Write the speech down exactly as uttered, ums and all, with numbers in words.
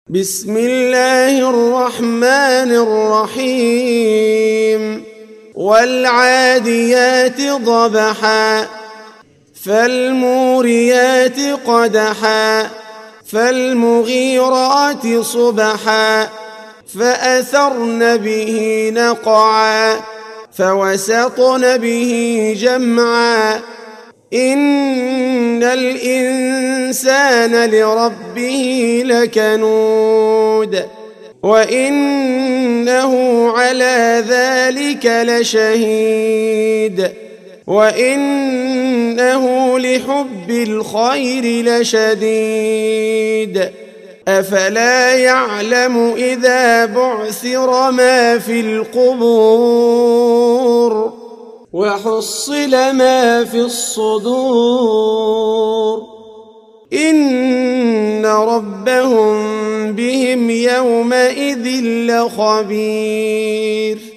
بسم الله الرحمن الرحيم والعاديات ضبحا فالموريات قدحا فالمغيرات صبحا فأثرن به نقعا فوسطن به جمعا إن الإنسان لربه لكنود وإنه على ذلك لشهيد وإنه لحب الخير لشديد أفلا يعلم إذا بعثر ما في القبور وحصل ما في الصدور إن ربهم بهم يومئذ لخبير